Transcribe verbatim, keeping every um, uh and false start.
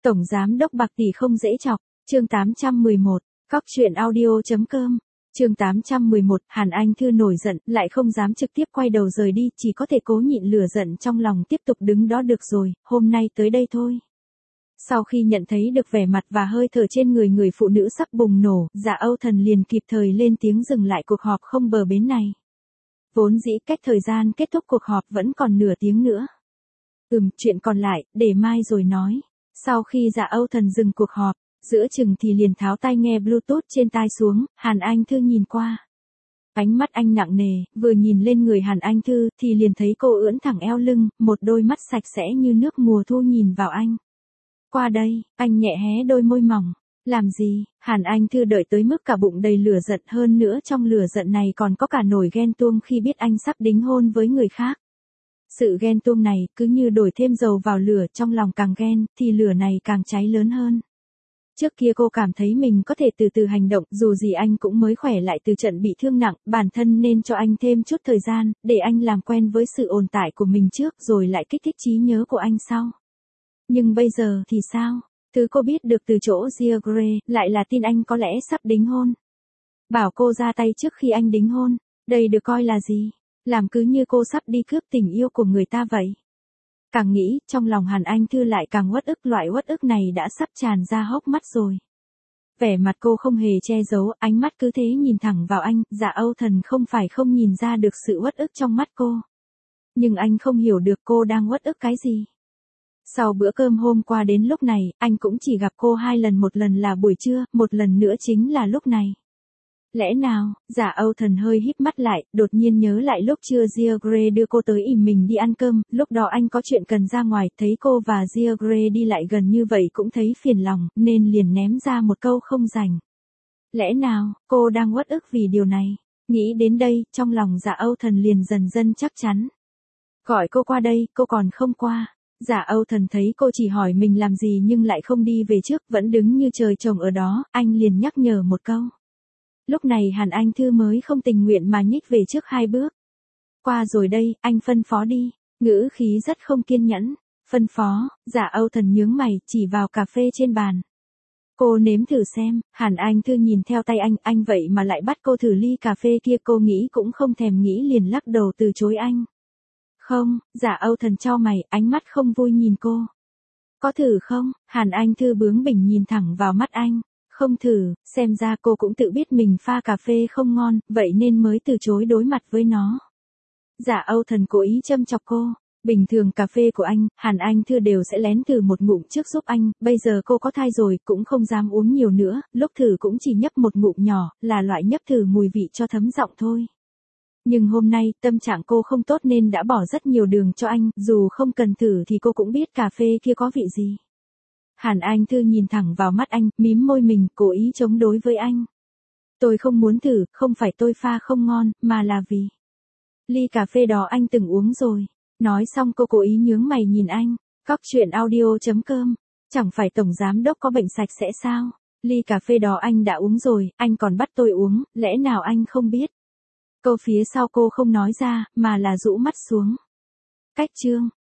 Tổng giám đốc bạc tỷ không dễ chọc, chương tám trăm mười một, Cóc truyện audio chấm com. Chương tám trăm mười một, Hàn Anh Thư nổi giận, lại không dám trực tiếp quay đầu rời đi, chỉ có thể cố nhịn lửa giận trong lòng tiếp tục đứng đó được rồi, hôm nay tới đây thôi. Sau khi nhận thấy được vẻ mặt và hơi thở trên người người phụ nữ sắp bùng nổ, Dạ Âu Thần liền kịp thời lên tiếng dừng lại cuộc họp không bờ bến này. Vốn dĩ cách thời gian kết thúc cuộc họp vẫn còn nửa tiếng nữa. Ừm, chuyện còn lại, để mai rồi nói. Sau khi Dạ Âu Thần dừng cuộc họp, giữa chừng thì liền tháo tai nghe Bluetooth trên tai xuống, Hàn Anh Thư nhìn qua. Ánh mắt anh nặng nề, vừa nhìn lên người Hàn Anh Thư thì liền thấy cô ưỡn thẳng eo lưng, một đôi mắt sạch sẽ như nước mùa thu nhìn vào anh. Qua đây, anh nhẹ hé đôi môi mỏng. Làm gì? Hàn Anh Thư đợi tới mức cả bụng đầy lửa giận, hơn nữa trong lửa giận này còn có cả nổi ghen tuông khi biết anh sắp đính hôn với người khác. Sự ghen tuông này cứ như đổi thêm dầu vào lửa, trong lòng càng ghen thì lửa này càng cháy lớn hơn. Trước kia cô cảm thấy mình có thể từ từ hành động, dù gì anh cũng mới khỏe lại từ trận bị thương nặng, bản thân nên cho anh thêm chút thời gian, để anh làm quen với sự ổn tải của mình trước rồi lại kích thích trí nhớ của anh sau. Nhưng bây giờ thì sao? Thứ cô biết được từ chỗ Gia Gray lại là tin anh có lẽ sắp đính hôn. Bảo cô ra tay trước khi anh đính hôn, đây được coi là gì? Làm cứ như cô sắp đi cướp tình yêu của người ta vậy. Càng nghĩ, trong lòng Hàn Anh Thư lại càng uất ức, loại uất ức này đã sắp tràn ra hốc mắt rồi. Vẻ mặt cô không hề che giấu, ánh mắt cứ thế nhìn thẳng vào anh, Dạ Âu Thần không phải không nhìn ra được sự uất ức trong mắt cô. Nhưng anh không hiểu được cô đang uất ức cái gì. Sau bữa cơm hôm qua đến lúc này, anh cũng chỉ gặp cô hai lần, một lần là buổi trưa, một lần nữa chính là lúc này. Lẽ nào? Dạ Âu Thần hơi híp mắt lại, đột nhiên nhớ lại lúc trưa Gia Gray đưa cô tới ỉm mình đi ăn cơm, lúc đó anh có chuyện cần ra ngoài, thấy cô và Gia Gray đi lại gần như vậy cũng thấy phiền lòng, nên liền ném ra một câu không rảnh. Lẽ nào, cô đang uất ức vì điều này? Nghĩ đến đây, trong lòng Dạ Âu Thần liền dần dần chắc chắn. Gọi cô qua đây, cô còn không qua. Dạ Âu Thần thấy cô chỉ hỏi mình làm gì nhưng lại không đi về trước, vẫn đứng như trời trồng ở đó, anh liền nhắc nhở một câu. Lúc này Hàn Anh Thư mới không tình nguyện mà nhích về trước hai bước. Qua rồi đây, anh phân phó đi, ngữ khí rất không kiên nhẫn. Phân phó? Dạ Âu Thần nhướng mày, chỉ vào cà phê trên bàn. Cô nếm thử xem. Hàn Anh Thư nhìn theo tay anh, anh vậy mà lại bắt cô thử ly cà phê kia, cô nghĩ cũng không thèm nghĩ liền lắc đầu từ chối anh. Không, Dạ Âu Thần chau mày, ánh mắt không vui nhìn cô. Có thử không? Hàn Anh Thư bướng bỉnh nhìn thẳng vào mắt anh. Không thử, xem ra cô cũng tự biết mình pha cà phê không ngon, vậy nên mới từ chối đối mặt với nó. Dạ Âu Thần cố ý châm chọc cô. Bình thường cà phê của anh, Hàn Anh Thư đều sẽ lén thử một ngụm trước giúp anh, bây giờ cô có thai rồi, cũng không dám uống nhiều nữa, lúc thử cũng chỉ nhấp một ngụm nhỏ, là loại nhấp thử mùi vị cho thấm giọng thôi. Nhưng hôm nay, tâm trạng cô không tốt nên đã bỏ rất nhiều đường cho anh, dù không cần thử thì cô cũng biết cà phê kia có vị gì. Hàn Anh Thư nhìn thẳng vào mắt anh, mím môi mình, cố ý chống đối với anh. Tôi không muốn thử, không phải tôi pha không ngon, mà là vì ly cà phê đó anh từng uống rồi. Nói xong cô cố ý nhướng mày nhìn anh. Cóc truyện audio chấm com. Chẳng phải tổng giám đốc có bệnh sạch sẽ sao? Ly cà phê đó anh đã uống rồi, anh còn bắt tôi uống, lẽ nào anh không biết? Câu phía sau cô không nói ra, mà là rũ mắt xuống. Cách chương.